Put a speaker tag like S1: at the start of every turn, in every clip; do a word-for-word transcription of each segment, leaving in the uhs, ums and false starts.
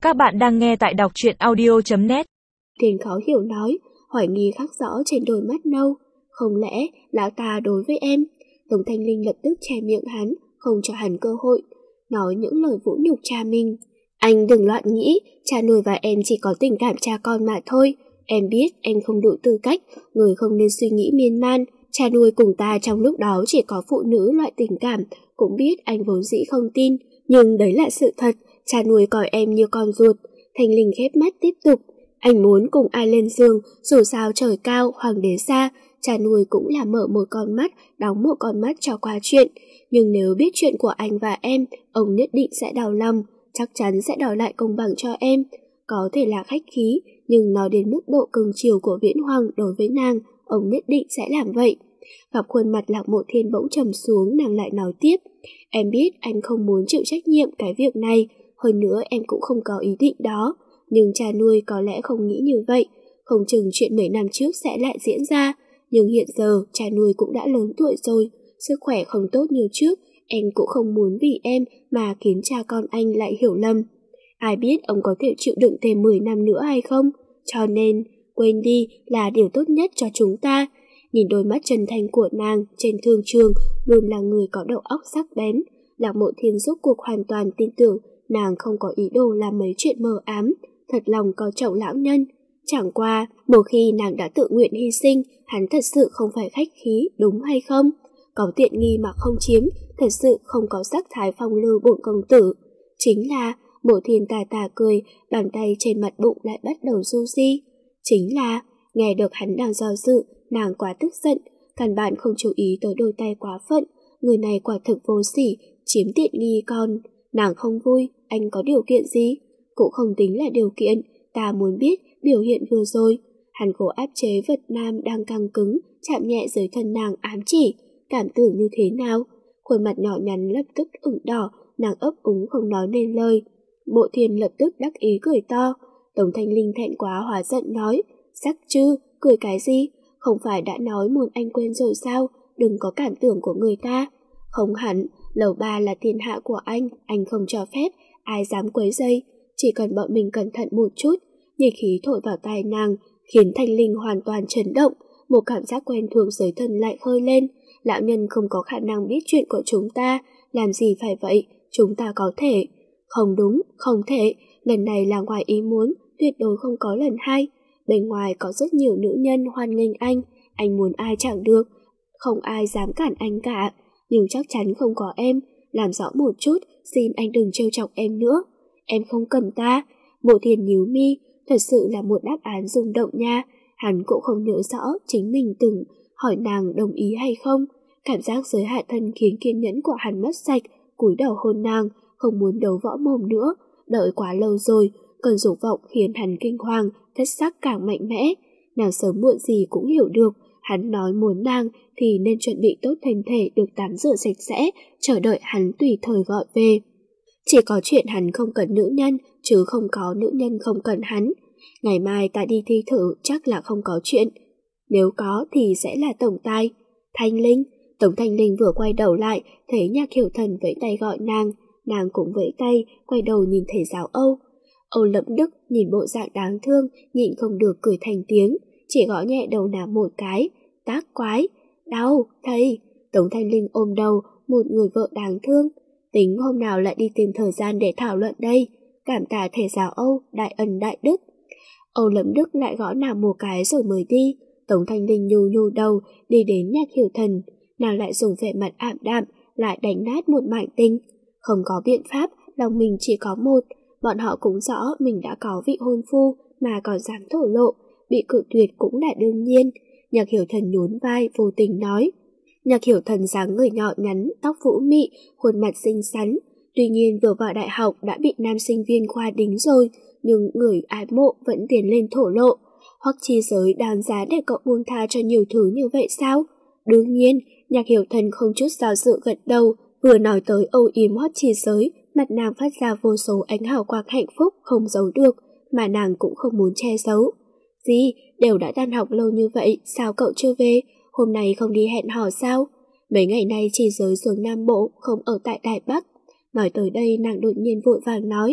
S1: Các bạn đang nghe tại đọc truyện audio chấm net.
S2: Thiền khó hiểu nói, hoài nghi khắc rõ trên đôi mắt nâu. Không lẽ lão ta đối với em? Tống Thanh Linh lập tức che miệng hắn, không cho hắn cơ hội, nói những lời vũ nhục cha mình. Anh đừng loạn nghĩ, cha nuôi và em chỉ có tình cảm cha con mà thôi. Em biết em không đủ tư cách, người không nên suy nghĩ miên man. Cha nuôi cùng ta trong lúc đó chỉ có phụ nữ loại tình cảm, cũng biết anh vốn dĩ không tin, nhưng đấy là sự thật. Cha nuôi coi em như con ruột. Thanh Linh khép mắt tiếp tục. Anh muốn cùng ai lên giường, dù sao trời cao, hoàng đế xa, cha nuôi cũng là mở một con mắt, đóng một con mắt cho qua chuyện. Nhưng nếu biết chuyện của anh và em, ông nhất định sẽ đau lòng, chắc chắn sẽ đòi lại công bằng cho em. Có thể là khách khí, nhưng nói đến mức độ cưng chiều của Viễn Hoàng đối với nàng, ông nhất định sẽ làm vậy. Gặp khuôn mặt Lạc Mộ Thiên bỗng trầm xuống, nàng lại nói tiếp. Em biết anh không muốn chịu trách nhiệm cái việc này, hơn nữa em cũng không có ý định đó. Nhưng cha nuôi có lẽ không nghĩ như vậy, không chừng chuyện mấy năm trước sẽ lại diễn ra. Nhưng hiện giờ cha nuôi cũng đã lớn tuổi rồi, sức khỏe không tốt như trước, em cũng không muốn vì em mà khiến cha con anh lại hiểu lầm. Ai biết ông có thể chịu đựng thêm mười năm nữa hay không, cho nên quên đi là điều tốt nhất cho chúng ta. Nhìn đôi mắt chân thành của nàng trên thương trường, luôn là người có đầu óc sắc bén. Lạc Mộ Thiên rốt cuộc hoàn toàn tin tưởng nàng không có ý đồ làm mấy chuyện mờ ám, thật lòng có trọng lão nhân. Chẳng qua, một khi nàng đã tự nguyện hy sinh, hắn thật sự không phải khách khí, đúng hay không? Có tiện nghi mà không chiếm, thật sự không có sắc thái phong lưu bổn công tử. Chính là, Mộ Thiên tà tà cười, bàn tay trên mặt bụng lại bắt đầu du di. Chính là, nghe được hắn đang do dự, nàng quá tức giận, căn bản không chú ý tới đôi tay quá phận. Người này quả thực vô sỉ, chiếm tiện nghi con. Nàng không vui, anh có điều kiện gì? Cũng không tính là điều kiện, ta muốn biết biểu hiện vừa rồi. Hắn cố áp chế vật nam đang căng cứng, chạm nhẹ dưới thân nàng ám chỉ, cảm tưởng như thế nào? Khuôn mặt nhỏ nhắn lập tức ửng đỏ, nàng ấp úng không nói nên lời. Mộ Thiên lập tức đắc ý cười to. Tống Thanh Linh thẹn quá hóa giận nói, sắc chứ, cười cái gì? Không phải đã nói muốn anh quên rồi sao? Đừng có cảm tưởng của người ta. Không hẳn, lầu ba là thiên hạ của anh, anh không cho phép, ai dám quấy rầy. Chỉ cần bọn mình cẩn thận một chút. Nhiệt khí thổi vào tai nàng, khiến Thanh Linh hoàn toàn chấn động. Một cảm giác quen thuộc dưới thân lại khơi lên. Lão nhân không có khả năng biết chuyện của chúng ta, làm gì phải vậy, chúng ta có thể. Không đúng, không thể, lần này là ngoài ý muốn, tuyệt đối không có lần hai. Bên ngoài có rất nhiều nữ nhân hoan nghênh anh, anh muốn ai chẳng được, không ai dám cản anh cả. Nhưng chắc chắn không có em, làm rõ một chút, xin anh đừng trêu chọc em nữa. Em không cần ta. Mộ Thiên nhíu mi, thật sự là một đáp án rung động nha. Hắn cũng không nhớ rõ chính mình từng hỏi nàng đồng ý hay không. Cảm giác giới hạ thân khiến kiên nhẫn của hắn mất sạch, cúi đầu hôn nàng, không muốn đấu võ mồm nữa. Đợi quá lâu rồi, cơn dục vọng khiến hắn kinh hoàng, thất sắc càng mạnh mẽ. Nàng sớm muộn gì cũng hiểu được, hắn nói muốn nàng thì nên chuẩn bị tốt thân thể được tắm rửa sạch sẽ, chờ đợi hắn tùy thời gọi về. Chỉ có chuyện hắn không cần nữ nhân, chứ không có nữ nhân không cần hắn. Ngày mai ta đi thi thử chắc là không có chuyện. Nếu có thì sẽ là tổng tài. Thanh Linh, Tống Thanh Linh vừa quay đầu lại, thấy Nhạc Hiểu Thần vẫy tay gọi nàng. Nàng cũng vẫy tay, quay đầu nhìn thầy giáo Âu. Âu Lẫm Đức nhìn bộ dạng đáng thương, nhịn không được cười thành tiếng, chỉ gõ nhẹ đầu nàng một cái. Tác quái, đau, thầy. Tống Thanh Linh ôm đầu, một người vợ đáng thương. Tính hôm nào lại đi tìm thời gian để thảo luận đây. Cảm tạ thầy giáo Âu, đại ân đại đức. Âu Lẫm Đức lại gõ nàng một cái rồi mới đi. Tống Thanh Linh nhu nhu đầu, đi đến Nhạc Hiểu Thần. Nàng lại dùng vẻ mặt ảm đạm, lại đánh nát một mảnh tinh. Không có biện pháp, lòng mình chỉ có một. Bọn họ cũng rõ mình đã có vị hôn phu mà còn dám thổ lộ, bị cự tuyệt cũng là đương nhiên. Nhạc Hiểu Thần nhún vai vô tình nói. Nhạc Hiểu Thần dáng người nhỏ nhắn, tóc vũ mị, khuôn mặt xinh xắn. Tuy nhiên vừa vào đại học đã bị nam sinh viên khoa đính rồi, nhưng người ái mộ vẫn tiến lên thổ lộ. Hoắc Chi Giới đáng giá để cậu buông tha cho nhiều thứ như vậy sao? Đương nhiên, Nhạc Hiểu Thần không chút do dự gật đầu. Vừa nói tới âu yếm Hoắc Chi Giới, mặt nàng phát ra vô số ánh hào quang hạnh phúc không giấu được, mà nàng cũng không muốn che giấu. Gì, đều đã tan học lâu như vậy, sao cậu chưa về? Hôm nay không đi hẹn hò sao? Mấy ngày nay Chi Giới xuống Nam Bộ, không ở tại Đài Bắc. Nói tới đây nàng đột nhiên vội vàng nói,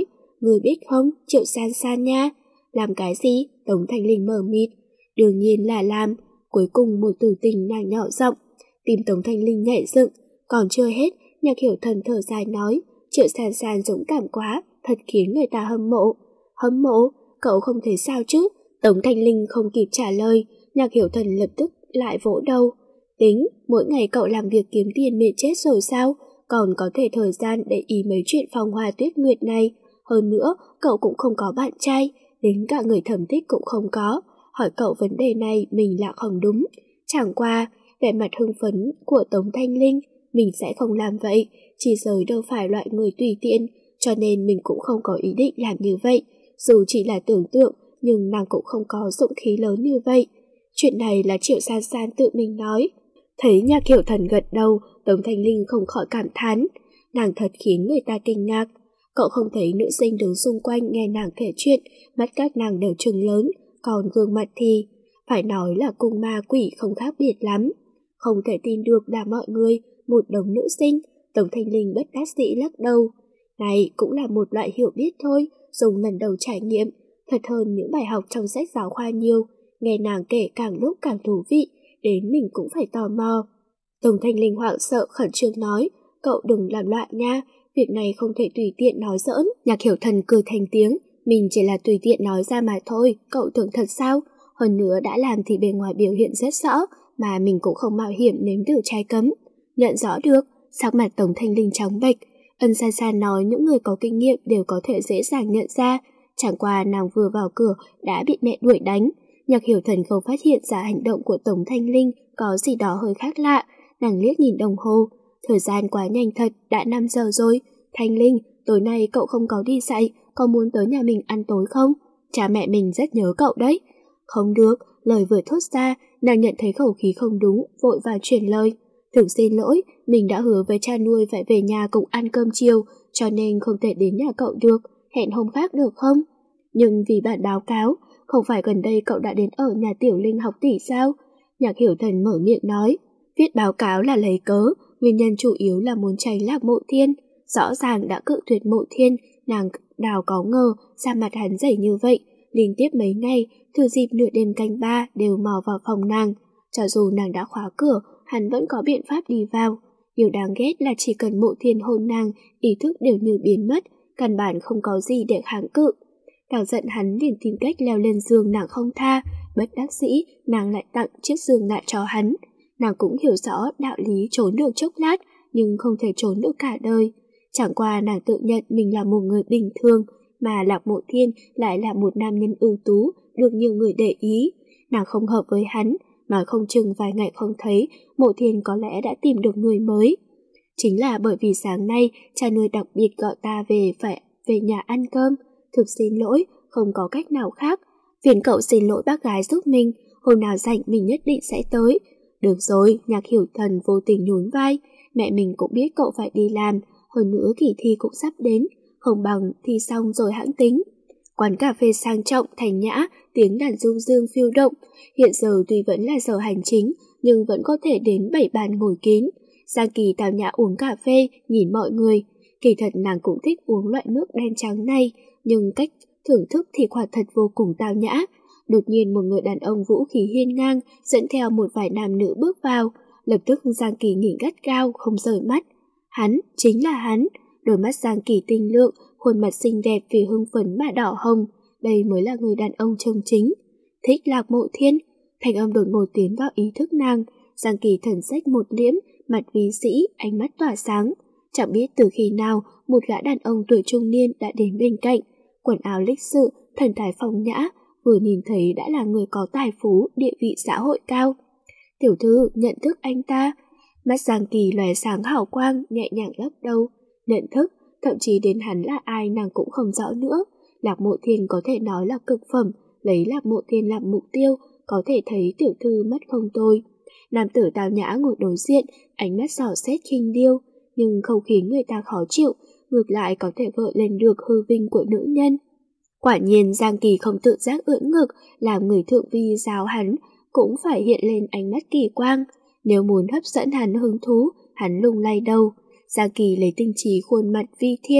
S2: Người biết không, Triệu San San nha. Làm cái gì? Tống Thanh Linh mờ mịt. Đương nhiên là làm. Cuối cùng một từ tình nàng nhỏ giọng. Tim Tống Thanh Linh nhảy dựng. Còn chưa hết, Nhạc Hiểu Thần thở dài nói, Triệu San San dũng cảm quá, thật khiến người ta hâm mộ. Hâm mộ? Cậu không thấy sao chứ? Tống Thanh Linh không kịp trả lời, Nhạc Hiểu Thần lập tức lại vỗ đầu. Tính, mỗi ngày cậu làm việc kiếm tiền mệt chết rồi sao? Còn có thể thời gian để ý mấy chuyện phong hoa tuyết nguyệt này. Hơn nữa, cậu cũng không có bạn trai, đến cả người thầm thích cũng không có. Hỏi cậu vấn đề này mình là không đúng. Chẳng qua, vẻ mặt hưng phấn của Tống Thanh Linh, mình sẽ không làm vậy, chỉ giới đâu phải loại người tùy tiện, cho nên mình cũng không có ý định làm như vậy. Dù chỉ là tưởng tượng, nhưng nàng cũng không có dũng khí lớn như vậy. Chuyện này là Triệu San San tự mình nói. Thấy Nhạc Hiểu Thần gật đầu, Tống Thanh Linh không khỏi cảm thán. Nàng thật khiến người ta kinh ngạc. Cậu không thấy nữ sinh đứng xung quanh nghe nàng kể chuyện, mắt các nàng đều trừng lớn, còn gương mặt thì phải nói là cùng ma quỷ không khác biệt lắm. Không thể tin được là mọi người, một đống nữ sinh, Tống Thanh Linh bất đắc dĩ lắc đầu. Này cũng là một loại hiểu biết thôi, dùng lần đầu trải nghiệm, thật hơn những bài học trong sách giáo khoa nhiều. Nghe nàng kể càng lúc càng thú vị, đến mình cũng phải tò mò. Tống Thanh Linh hoảng sợ khẩn trương nói, cậu đừng làm loạn nha, việc này không thể tùy tiện nói giỡn. Nhạc Hiểu Thần cười thành tiếng, mình chỉ là tùy tiện nói ra mà thôi, cậu tưởng thật sao? Hơn nữa đã làm thì bề ngoài biểu hiện rất rõ, mà mình cũng không mạo hiểm nếm thử trái cấm. Nhận rõ được, sắc mặt Tống Thanh Linh trắng bệch. Ân San San nói những người có kinh nghiệm đều có thể dễ dàng nhận ra, chẳng qua nàng vừa vào cửa đã bị mẹ đuổi đánh. Nhạc Hiểu Thần không phát hiện ra hành động của Tống Thanh Linh có gì đó hơi khác lạ. Nàng liếc nhìn đồng hồ, thời gian quá nhanh thật, đã năm giờ rồi. Thanh Linh, tối nay cậu không có đi dạy, có muốn tới nhà mình ăn tối không? Cha mẹ mình rất nhớ cậu đấy. Không được, lời vừa thốt ra, nàng nhận thấy khẩu khí không đúng, vội vàng chuyển lời. Thực xin lỗi, mình đã hứa với cha nuôi phải về nhà cùng ăn cơm chiều, cho nên không thể đến nhà cậu được, hẹn hôm khác được không? Nhưng vì bạn báo cáo, không phải gần đây cậu đã đến ở nhà Tiểu Linh học tỷ sao? Nhạc Hiểu Thần mở miệng nói, viết báo cáo là lấy cớ, nguyên nhân chủ yếu là muốn tránh Lạc Mộ Thiên. Rõ ràng đã cự tuyệt Mộ Thiên, nàng đào có ngờ, da mặt hắn dày như vậy, liên tiếp mấy ngày, thừa dịp nửa đêm canh ba đều mò vào phòng nàng. Cho dù nàng đã khóa cửa, hắn vẫn có biện pháp đi vào. Điều đáng ghét là chỉ cần Mộ Thiên hôn nàng, ý thức đều như biến mất, căn bản không có gì để kháng cự. Càng giận hắn liền tìm cách leo lên giường nàng không tha, bất đắc dĩ nàng lại tặng chiếc giường lại cho hắn. Nàng cũng hiểu rõ đạo lý trốn được chốc lát, nhưng không thể trốn được cả đời. Chẳng qua nàng tự nhận mình là một người bình thường, mà Lạc Mộ Thiên lại là một nam nhân ưu tú, được nhiều người để ý. Nàng không hợp với hắn, mà không chừng vài ngày không thấy, Mộ Thiên có lẽ đã tìm được người mới. Chính là bởi vì sáng nay, cha nuôi đặc biệt gọi ta về phải về nhà ăn cơm. Thực xin lỗi, không có cách nào khác. Phiền cậu xin lỗi bác gái giúp mình, hôm nào rảnh mình nhất định sẽ tới. Được rồi, Nhạc Hiểu Thần vô tình nhún vai. Mẹ mình cũng biết cậu phải đi làm, hơn nữa kỳ thi cũng sắp đến, không bằng thi xong rồi hãng tính. Quán cà phê sang trọng, thành nhã, tiếng đàn du dương phiêu động. Hiện giờ tuy vẫn là giờ hành chính, nhưng vẫn có thể đến bảy bàn ngồi kín. Giang Kỳ tào nhã uống cà phê, nhìn mọi người. Kỳ thật nàng cũng thích uống loại nước đen trắng này, nhưng cách thưởng thức thì quả thật vô cùng tào nhã. Đột nhiên một người đàn ông vũ khí hiên ngang dẫn theo một vài nam nữ bước vào. Lập tức Giang Kỳ nhìn gắt gao, không rời mắt. Hắn, chính là hắn. Đôi mắt Giang Kỳ tinh lượng, khuôn mặt xinh đẹp vì hưng phấn mà đỏ hồng. Đây mới là người đàn ông chân chính. Thích Lạc Mộ Thiên. Thanh âm đột ngột tiến vào ý thức nàng. Giang Kỳ thần sách một liễm, mặt vi sĩ, ánh mắt tỏa sáng. Chẳng biết từ khi nào một gã đàn ông tuổi trung niên đã đến bên cạnh. Quần áo lịch sự, thần thái phong nhã, vừa nhìn thấy đã là người có tài phú, địa vị xã hội cao. Tiểu thư nhận thức anh ta. Mắt Giang Kỳ lóe sáng hào quang, nhẹ nhàng lắc đầu. Nhận thức, thậm chí đến hắn là ai nàng cũng không rõ nữa. Lạc Mộ Thiên có thể nói là cực phẩm, lấy Lạc Mộ Thiên làm mục tiêu, có thể thấy tiểu thư mắt không tồi. Nam tử tào nhã ngồi đối diện, ánh mắt dò xét khinh điêu, nhưng không khiến người ta khó chịu, ngược lại có thể gợi lên được hư vinh của nữ nhân. Quả nhiên Giang Kỳ không tự giác ưỡn ngực, làm người thượng vi giáo hắn, cũng phải hiện lên ánh mắt kỳ quang. Nếu muốn hấp dẫn hắn hứng thú, hắn lung lay đầu. Giang Kỳ lấy tinh trí khuôn mặt vi thiên,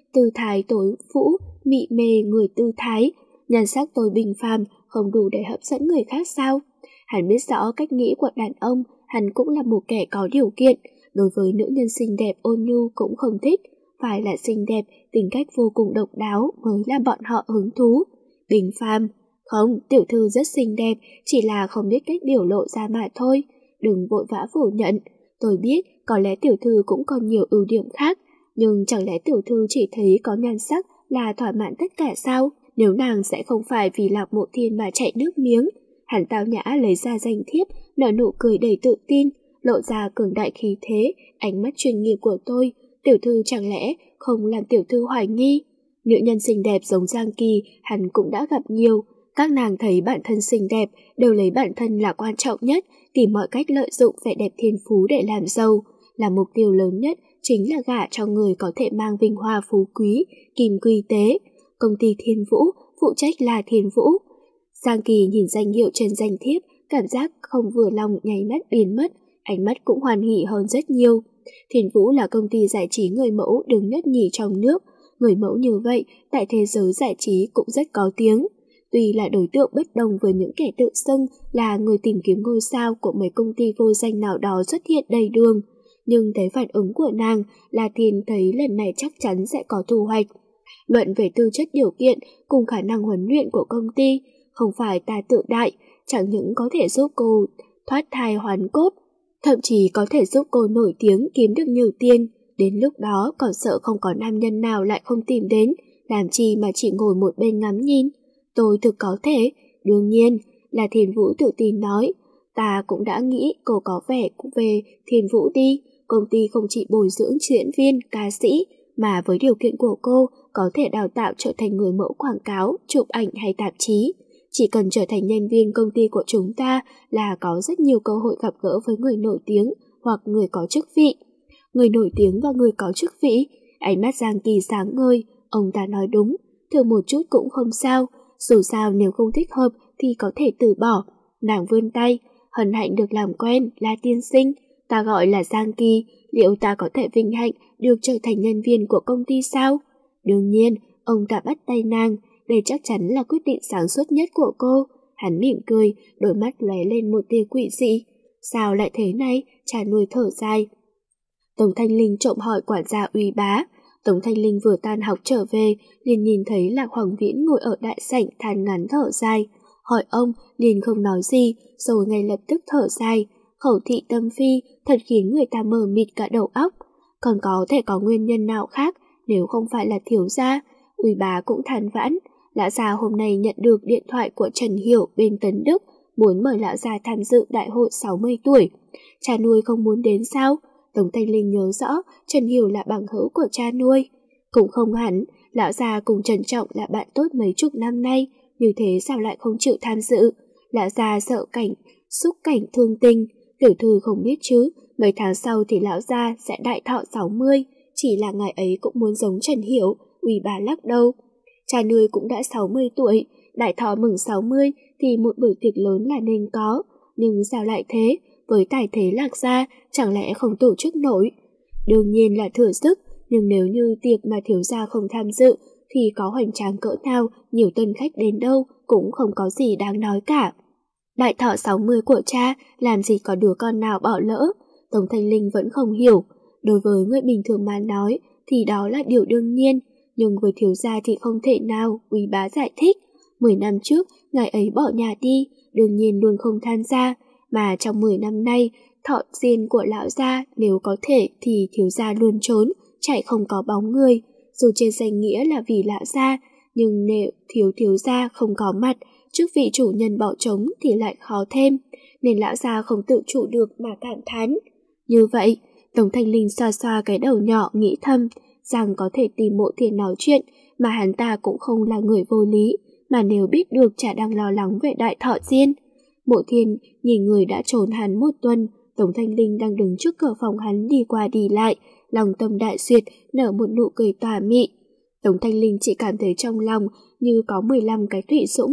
S2: tư thái tối vũ, mị mê người tư thái, nhan sắc tôi bình phàm không đủ để hấp dẫn người khác sao? Hắn biết rõ cách nghĩ của đàn ông, hắn cũng là một kẻ có điều kiện, đối với nữ nhân xinh đẹp ôn nhu cũng không thích, phải là xinh đẹp, tính cách vô cùng độc đáo mới làm bọn họ hứng thú. Bình phàm, không, tiểu thư rất xinh đẹp, chỉ là không biết cách biểu lộ ra mà thôi, đừng vội vã phủ nhận. Tôi biết có lẽ tiểu thư cũng còn nhiều ưu điểm khác, nhưng chẳng lẽ tiểu thư chỉ thấy có nhan sắc là thỏa mãn tất cả sao? Nếu nàng sẽ không phải vì Lạc Mộ Thiên mà chạy nước miếng. Hắn tao nhã lấy ra danh thiếp, nở nụ cười đầy tự tin, lộ ra cường đại khí thế, ánh mắt chuyên nghiệp của tôi. Tiểu thư chẳng lẽ không làm tiểu thư hoài nghi? Nữ nhân xinh đẹp giống Giang Kỳ hắn cũng đã gặp nhiều. Các nàng thấy bản thân xinh đẹp đều lấy bản thân là quan trọng nhất, tìm mọi cách lợi dụng vẻ đẹp thiên phú để làm giàu. Là mục tiêu lớn nhất chính là gả cho người có thể mang vinh hoa phú quý, kim quy tế. Công ty Thiên Vũ, phụ trách là Thiên Vũ. Giang Kỳ nhìn danh hiệu trên danh thiếp, cảm giác không vừa lòng nháy mắt biến mất, ánh mắt cũng hoan hỉ hơn rất nhiều. Thiên Vũ là công ty giải trí người mẫu đứng nhất nhì trong nước, người mẫu như vậy tại thế giới giải trí cũng rất có tiếng. Tuy là đối tượng bất đồng với những kẻ tự xưng là người tìm kiếm ngôi sao của mấy công ty vô danh nào đó xuất hiện đầy đường, nhưng thấy phản ứng của nàng là Thiên thấy lần này chắc chắn sẽ có thu hoạch. Luận về tư chất điều kiện cùng khả năng huấn luyện của công ty, không phải ta tự đại, chẳng những có thể giúp cô thoát thai hoán cốt, thậm chí có thể giúp cô nổi tiếng kiếm được nhiều tiền. Đến lúc đó còn sợ không có nam nhân nào lại không tìm đến, làm chi mà chỉ ngồi một bên ngắm nhìn. Tôi thực có thể, đương nhiên là Thiên Vũ tự tin nói. Ta cũng đã nghĩ cô có vẻ về Thiên Vũ đi, công ty không chỉ bồi dưỡng diễn viên, ca sĩ, mà với điều kiện của cô có thể đào tạo trở thành người mẫu quảng cáo, chụp ảnh hay tạp chí. Chỉ cần trở thành nhân viên công ty của chúng ta là có rất nhiều cơ hội gặp gỡ với người nổi tiếng hoặc người có chức vị. Người nổi tiếng và người có chức vị, ánh mắt Giang Kỳ sáng ngời, ông ta nói đúng, thử một chút cũng không sao, dù sao nếu không thích hợp thì có thể từ bỏ. Nàng vươn tay, hân hạnh được làm quen, là tiên sinh, ta gọi là Giang Kỳ, liệu ta có thể vinh hạnh được trở thành nhân viên của công ty sao? Đương nhiên, ông ta bắt tay nàng, đây chắc chắn là quyết định sáng suốt nhất của cô. Hắn mỉm cười, đôi mắt lóe lên một tia quỷ dị. Sao lại thế này? Cha nuôi thở dài. Tống Thanh Linh trộm hỏi quản gia Uy Bá. Tống Thanh Linh vừa tan học trở về, liền nhìn thấy Lạc Hoàng Viễn ngồi ở đại sảnh than ngắn thở dài. Hỏi ông, liền không nói gì, rồi ngay lập tức thở dài. Khẩu thị tâm phi thật khiến người ta mờ mịt cả đầu óc. Còn có thể có nguyên nhân nào khác nếu không phải là thiếu gia? Uy Bá cũng than vãn. Lão già hôm nay nhận được điện thoại của Trần Hiểu bên Tấn Đức, muốn mời lão già tham dự đại hội sáu mươi tuổi. Cha nuôi không muốn đến sao? Tống Thanh Linh nhớ rõ Trần Hiểu là bằng hữu của cha nuôi. Cũng không hẳn, lão già cùng Trần Trọng là bạn tốt mấy chục năm nay, như thế sao lại không chịu tham dự? Lão già sợ cảnh, xúc cảnh thương tình. Tiểu thư không biết chứ, mấy tháng sau thì lão già sẽ đại thọ sáu mươi, chỉ là ngài ấy cũng muốn giống Trần Hiểu. Uy Bá lắc đầu. Cha nuôi cũng đã sáu mươi tuổi, đại thọ mừng sáu mươi thì một bữa tiệc lớn là nên có, nhưng sao lại thế? Với tài thế Lạc gia chẳng lẽ không tổ chức nổi? Đương nhiên là thừa sức, nhưng nếu như tiệc mà thiếu gia không tham dự thì có hoành tráng cỡ nào, nhiều tân khách đến đâu cũng không có gì đáng nói cả. Đại thọ sáu mươi của cha, làm gì có đứa con nào bỏ lỡ? Tống Thanh Linh vẫn không hiểu. Đối với người bình thường mà nói thì đó là điều đương nhiên, nhưng với thiếu gia thì không thể nào. Uy Bá giải thích. Mười năm trước ngài ấy bỏ nhà đi, đương nhiên luôn không tham gia, mà trong mười năm nay thọ diên của lão gia nếu có thể thì thiếu gia luôn trốn, chạy không có bóng người. Dù trên danh nghĩa là vì lão gia, nhưng nếu thiếu thiếu gia không có mặt, chức vị chủ nhân bỏ trống thì lại khó thêm, nên lão gia không tự chủ được mà thản thán. Như vậy, Tống Thanh Linh xoa xoa cái đầu nhỏ nghĩ thầm rằng có thể tìm Mộ Thiên nói chuyện, mà hắn ta cũng không là người vô lý, mà nếu biết được chả đang lo lắng về đại thọ diên. Mộ Thiên nhìn người đã trốn hắn một tuần, Tống Thanh Linh đang đứng trước cửa phòng hắn đi qua đi lại, lòng tâm đại duyệt, nở một nụ cười tà mị. Tống Thanh Linh chỉ cảm thấy trong lòng như có mười lăm cái thủy dũng,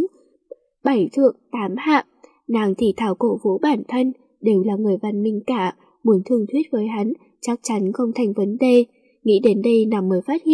S2: bảy thượng tám hạ. Nàng thì thảo cổ vũ bản thân, đều là người văn minh cả, muốn thương thuyết với hắn chắc chắn không thành vấn đề. Nghĩ đến đây nàng mới phát hiện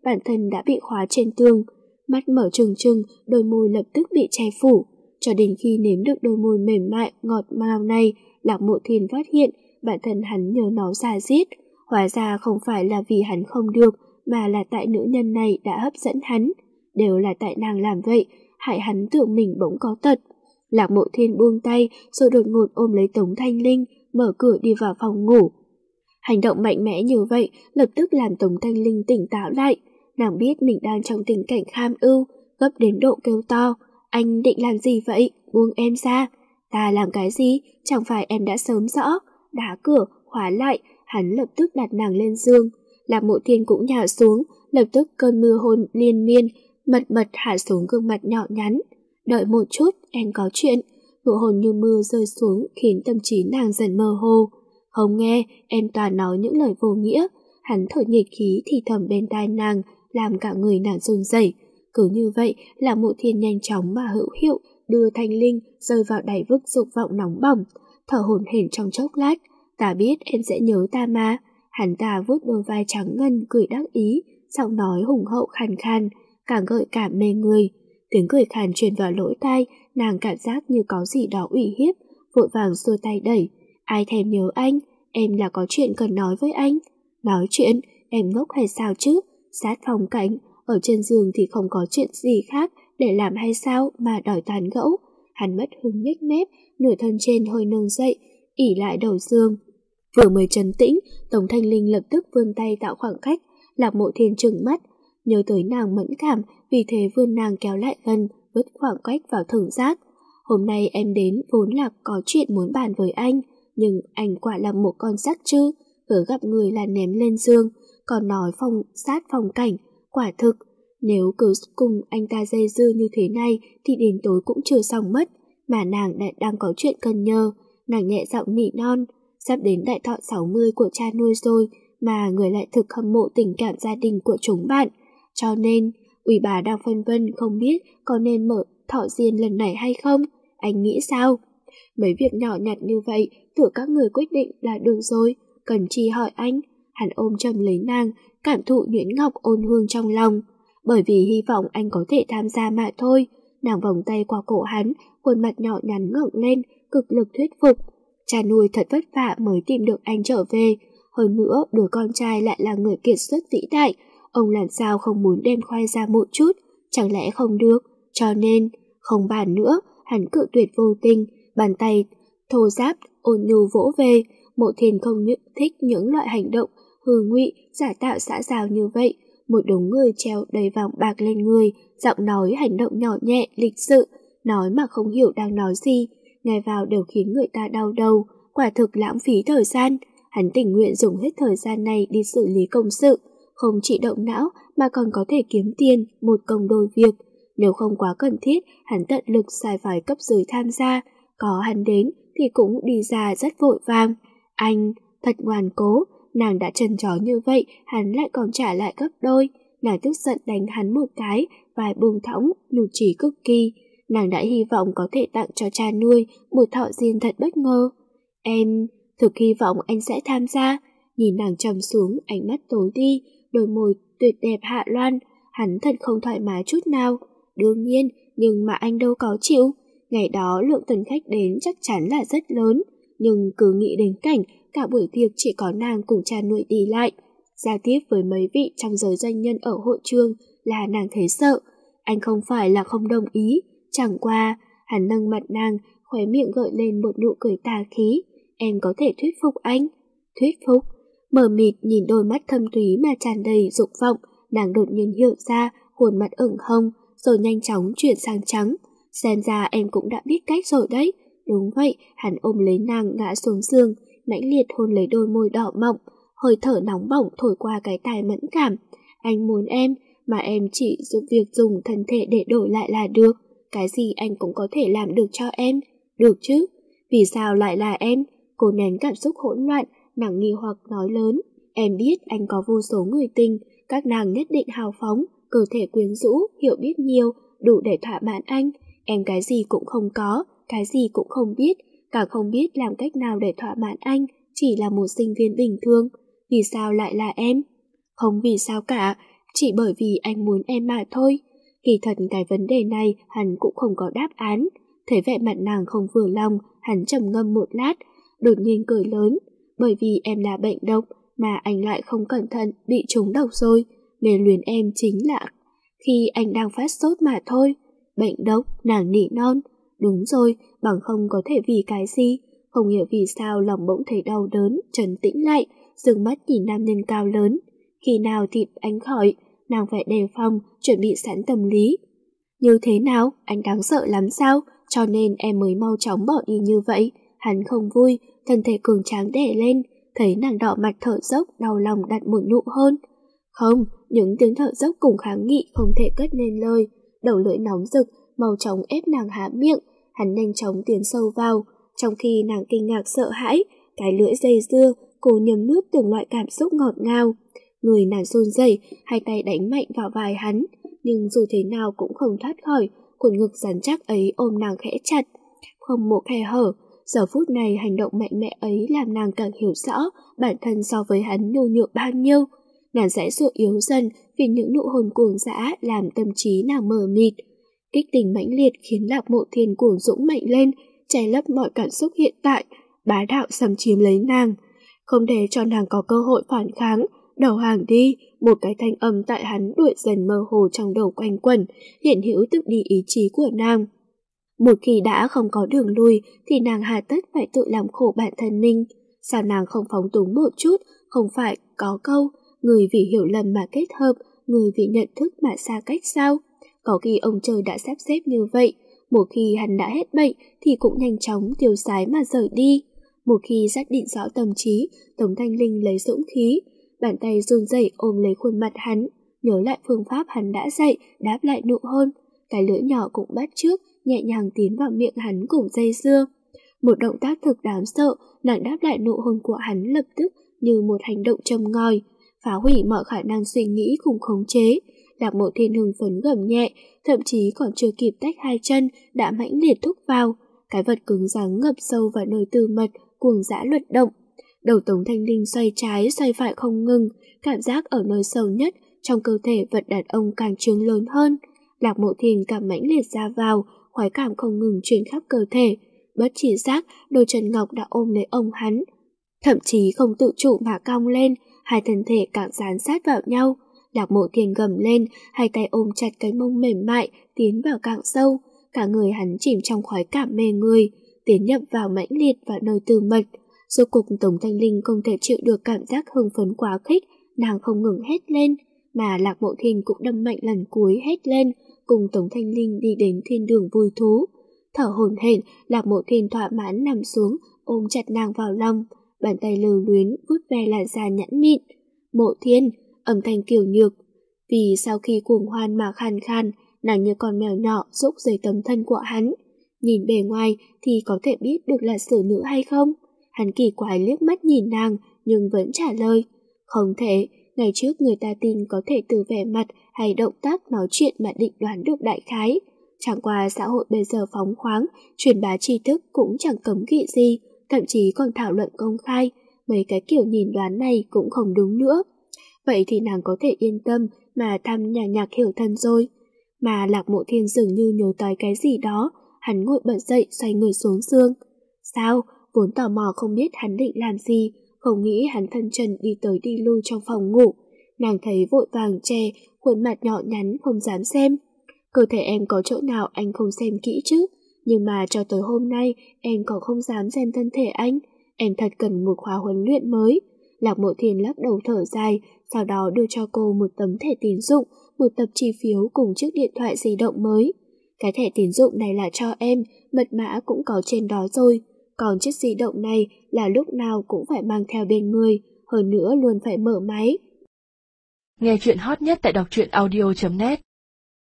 S2: bản thân đã bị khóa trên tường. Mắt mở trừng trừng, đôi môi lập tức bị che phủ. Cho đến khi nếm được đôi môi mềm mại, ngọt ngào này, Lạc Mộ Thiên phát hiện bản thân hắn nhớ nó ra giết. Hóa ra không phải là vì hắn không được, mà là tại nữ nhân này đã hấp dẫn hắn. Đều là tại nàng làm vậy, hại hắn tưởng mình bỗng có tật. Lạc Mộ Thiên buông tay, rồi đột ngột ôm lấy Tống Thanh Linh, mở cửa đi vào phòng ngủ. Hành động mạnh mẽ như vậy lập tức làm Tống Thanh Linh tỉnh táo lại. Nàng biết mình đang trong tình cảnh kham ưu, gấp đến độ kêu to. Anh định làm gì vậy? Buông em ra. Ta làm cái gì? Chẳng phải em đã sớm rõ. Đá cửa, khóa lại, hắn lập tức đặt nàng lên giường. Lạc Mộ Thiên cũng nhào xuống, lập tức cơn mưa hôn liên miên, mật mật hạ xuống gương mặt nhỏ nhắn. Đợi một chút, em có chuyện. Nụ hôn như mưa rơi xuống khiến tâm trí nàng dần mơ hồ. Không nghe, em toàn nói những lời vô nghĩa. Hắn thổi nhiệt khí thì thầm bên tai nàng, làm cả người nàng run rẩy. Cứ như vậy, Lạc Mộ Thiên nhanh chóng mà hữu hiệu đưa Thanh Linh rơi vào đáy vực dục vọng nóng bỏng, thở hổn hển trong chốc lát. Ta biết em sẽ nhớ ta mà. Hắn ta vuốt đôi vai trắng ngân cười đắc ý, giọng nói hùng hậu khàn khàn, càng gợi cảm mê người. Tiếng cười khàn truyền vào lỗ tai, nàng cảm giác như có gì đó uy hiếp, vội vàng xua tay đẩy. Ai thèm nhớ anh, em là có chuyện cần nói với anh. Nói chuyện, em ngốc hay sao chứ? Sát phong cảnh, ở trên giường thì không có chuyện gì khác để làm hay sao mà đòi tán gẫu. Hắn mất hứng nhếch mép, nửa thân trên hơi nâng dậy, ỉ lại đầu giường. Vừa mới trấn tĩnh, Tống Thanh Linh lập tức vươn tay tạo khoảng cách. Lạc Mộ Thiên trừng mắt, nhớ tới nàng mẫn cảm, vì thế vươn nàng kéo lại gần, vứt khoảng cách vào thưởng giác. Hôm nay em đến vốn là có chuyện muốn bàn với anh, nhưng anh quả là một con sắc chứ, vừa gặp người là ném lên giường, còn nói phong sát phong cảnh. Quả thực, nếu cứ cùng anh ta dây dưa như thế này thì đến tối cũng chưa xong mất. Mà nàng lại đang có chuyện cần nhờ. Nàng nhẹ giọng nỉ non, sắp đến đại thọ sáu mươi của cha nuôi rồi, mà người lại thực hâm mộ tình cảm gia đình của chúng bạn. Cho nên, ủy bà đang phân vân không biết có nên mở thọ riêng lần này hay không. Anh nghĩ sao? Mấy việc nhỏ nhặt như vậy, thử các người quyết định là được rồi, cần chi hỏi anh. Hắn ôm chầm lấy nàng, cảm thụ nhuyễn ngọc ôn hương trong lòng. Bởi vì hy vọng anh có thể tham gia mà thôi. Nàng vòng tay qua cổ hắn, khuôn mặt nhỏ nhắn ngẩng lên, cực lực thuyết phục. Cha nuôi thật vất vả mới tìm được anh trở về. Hơn nữa, đứa con trai lại là người kiệt xuất vĩ đại. Ông làm sao không muốn đem khoai ra một chút? Chẳng lẽ không được? Cho nên, không bàn nữa, hắn cự tuyệt vô tình, bàn tay thô ráp, ôn nhu vỗ về. Mộ Thiên không thích những loại hành động hư ngụy, giả tạo xã giao như vậy. Một đống người treo đầy vàng bạc lên người, giọng nói hành động nhỏ nhẹ, lịch sự, nói mà không hiểu đang nói gì, nghe vào đều khiến người ta đau đầu, quả thực lãng phí thời gian. Hắn tình nguyện dùng hết thời gian này đi xử lý công sự, không chỉ động não mà còn có thể kiếm tiền, một công đôi việc. Nếu không quá cần thiết, hắn tận lực sai phái cấp dưới tham gia, có hắn đến thì cũng đi ra rất vội vàng. Anh thật ngoan cố. Nàng đã trần tró như vậy, hắn lại còn trả lại gấp đôi. Nàng tức giận đánh hắn một cái, vai buông thõng, nhục trí cực kỳ. Nàng đã hy vọng có thể tặng cho cha nuôi một thọ riêng thật bất ngờ. Em thực hy vọng anh sẽ tham gia. Nhìn nàng trầm xuống, ánh mắt tối đi, đôi môi tuyệt đẹp hạ loan. Hắn thật không thoải mái chút nào. Đương nhiên, nhưng mà anh đâu có chịu. Ngày đó lượng tần khách đến chắc chắn là rất lớn. Nhưng cứ nghĩ đến cảnh cả buổi tiệc chỉ có nàng cùng cha nuôi đi lại, giao tiếp với mấy vị trong giới doanh nhân ở hội trường là nàng thấy sợ. Anh không phải là không đồng ý, chẳng qua hắn nâng mặt nàng, khóe miệng gợi lên một nụ cười tà khí. Em có thể thuyết phục anh. Thuyết phục? Mờ mịt nhìn đôi mắt thâm thúy mà tràn đầy dục vọng, nàng đột nhiên hiểu ra, khuôn mặt ửng hồng, rồi nhanh chóng chuyển sang trắng. Xem ra em cũng đã biết cách rồi đấy. Đúng vậy, hắn ôm lấy nàng ngã xuống giường, mãnh liệt hôn lấy đôi môi đỏ mọng, hơi thở nóng bỏng thổi qua cái tai mẫn cảm. Anh muốn em, mà em chỉ giúp việc dùng thân thể để đổi lại là được. Cái gì anh cũng có thể làm được cho em. Được chứ? Vì sao lại là em? Cô nén cảm xúc hỗn loạn, nàng nghi hoặc nói lớn. Em biết anh có vô số người tình, các nàng nhất định hào phóng, cơ thể quyến rũ, hiểu biết nhiều, đủ để thỏa mãn anh. Em cái gì cũng không có, cái gì cũng không biết, cả không biết làm cách nào để thỏa mãn anh, chỉ là một sinh viên bình thường. Vì sao lại là em? Không vì sao cả, chỉ bởi vì anh muốn em mà thôi. Kỳ thật cái vấn đề này hắn cũng không có đáp án. Thấy vẻ mặt nàng không vừa lòng, hắn trầm ngâm một lát, đột nhiên cười lớn. Bởi vì em là bệnh độc, mà anh lại không cẩn thận bị trúng độc rồi. Mê luyến em chính là khi anh đang phát sốt mà thôi. Bệnh độc, nàng nỉ non. Đúng rồi, bằng không có thể vì cái gì. Không hiểu vì sao lòng bỗng thấy đau đớn, trấn tĩnh lại, dừng mắt nhìn nam nhân cao lớn. Khi nào thì anh khỏi, nàng phải đề phòng, chuẩn bị sẵn tâm lý. Như thế nào, anh đáng sợ lắm sao? Cho nên em mới mau chóng bỏ đi như vậy. Hắn không vui, thân thể cường tráng đè lên, thấy nàng đỏ mặt thở dốc, đau lòng đặt một nụ hôn. Không, những tiếng thở dốc cùng kháng nghị không thể cất nên lời. Đầu lưỡi nóng rực, mau chóng ép nàng há miệng, hắn nhanh chóng tiến sâu vào. Trong khi nàng kinh ngạc sợ hãi, cái lưỡi dây dưa, cô nhấm nuốt từng loại cảm xúc ngọt ngào. Người nàng run rẩy, hai tay đánh mạnh vào vai hắn, nhưng dù thế nào cũng không thoát khỏi, khuôn ngực rắn chắc ấy ôm nàng khẽ chặt. Không một khe hở, giờ phút này hành động mạnh mẽ ấy làm nàng càng hiểu rõ bản thân so với hắn nhu nhược bao nhiêu. Nàng dãy dụa yếu dần vì những nụ hôn cuồng dã làm tâm trí nàng mờ mịt. Kích tình mãnh liệt khiến Lạc Mộ Thiên cuồng dũng mạnh lên, che lấp mọi cảm xúc hiện tại, bá đạo xâm chiếm lấy nàng. Không để cho nàng có cơ hội phản kháng, đầu hàng đi, một cái thanh âm tại hắn đuổi dần mơ hồ trong đầu quanh quẩn, hiện hữu tức đi ý chí của nàng. Một khi đã không có đường lui thì nàng hà tất phải tự làm khổ bản thân mình. Sao nàng không phóng túng một chút, không phải có câu, người vì hiểu lầm mà kết hợp, người vì nhận thức mà xa cách sao? Có khi ông trời đã sắp xếp như vậy, một khi hắn đã hết bệnh thì cũng nhanh chóng tiêu sái mà rời đi. Một khi xác định rõ tâm trí, Tống Thanh Linh lấy dũng khí, bàn tay run rẩy ôm lấy khuôn mặt hắn, nhớ lại phương pháp hắn đã dạy, đáp lại nụ hôn. Cái lưỡi nhỏ cũng bắt chước, nhẹ nhàng tiến vào miệng hắn cùng dây dưa. Một động tác thực đáng sợ, nàng đáp lại nụ hôn của hắn lập tức như một hành động châm ngòi, phá hủy mọi khả năng suy nghĩ cùng khống chế. Lạc Mộ Thiên hưng phấn gầm nhẹ, thậm chí còn chưa kịp tách hai chân đã mãnh liệt thúc vào. Cái vật cứng rắn ngập sâu vào nơi tư mật, cuồng dã luật động. Đầu Tống Thanh Linh xoay trái xoay phải không ngừng, cảm giác ở nơi sâu nhất trong cơ thể vật đàn ông càng trướng lớn hơn. Lạc Mộ Thiên cảm mãnh liệt ra vào, khoái cảm không ngừng truyền khắp cơ thể. Bất chỉ giác, đôi chân ngọc đã ôm lấy ông hắn, thậm chí không tự chủ mà cong lên, hai thân thể càng dán sát vào nhau. Lạc Mộ Thiên gầm lên, hai tay ôm chặt cái mông mềm mại, tiến vào càng sâu. Cả người hắn chìm trong khoái cảm mê người, tiến nhập vào mãnh liệt vào nơi tư mật. Rốt cục Tống Thanh Linh không thể chịu được cảm giác hưng phấn quá khích, nàng không ngừng hét lên, mà Lạc Mộ Thiên cũng đâm mạnh lần cuối hét lên, cùng Tống Thanh Linh đi đến thiên đường vui thú. Thở hổn hển, Lạc Mộ Thiên thỏa mãn nằm xuống, ôm chặt nàng vào lòng, bàn tay lưu luyến vuốt ve làn da nhẵn mịn. Mộ Thiên, âm thanh kiều nhược, vì sau khi cuồng hoan mà khan khan, nàng như con mèo nhỏ rúc dưới tấm thân của hắn. Nhìn bề ngoài thì có thể biết được là xử nữ hay không? Hắn kỳ quái liếc mắt nhìn nàng nhưng vẫn trả lời. Không thể, ngày trước người ta tin có thể từ vẻ mặt hay động tác nói chuyện mà định đoán được đại khái. Chẳng qua xã hội bây giờ phóng khoáng, truyền bá tri thức cũng chẳng cấm kỵ gì, thậm chí còn thảo luận công khai. Mấy cái kiểu nhìn đoán này cũng không đúng nữa. Vậy thì nàng có thể yên tâm mà thăm nhà nhạc hiểu thân rồi. Mà Lạc Mộ Thiên dường như nhớ tới cái gì đó, hắn ngồi bật dậy xoay người xuống giường. Sao? Vốn tò mò không biết hắn định làm gì, không nghĩ hắn thân chân đi tới đi lui trong phòng ngủ. Nàng thấy vội vàng che, khuôn mặt nhỏ nhắn không dám xem. Cơ thể em có chỗ nào anh không xem kỹ chứ? Nhưng mà cho tới hôm nay em còn không dám xem thân thể anh. Em thật cần một khóa huấn luyện mới. Lạc Mộ Thiên lắc đầu thở dài, sau đó đưa cho cô một tấm thẻ tín dụng, một tập chi phiếu cùng chiếc điện thoại di động mới. Cái thẻ tín dụng này là cho em, mật mã cũng có trên đó rồi. Còn chiếc di động này là lúc nào cũng phải mang theo bên người, hơn nữa luôn phải mở máy.
S1: Nghe chuyện hot nhất tại đọc truyện audio chấm net.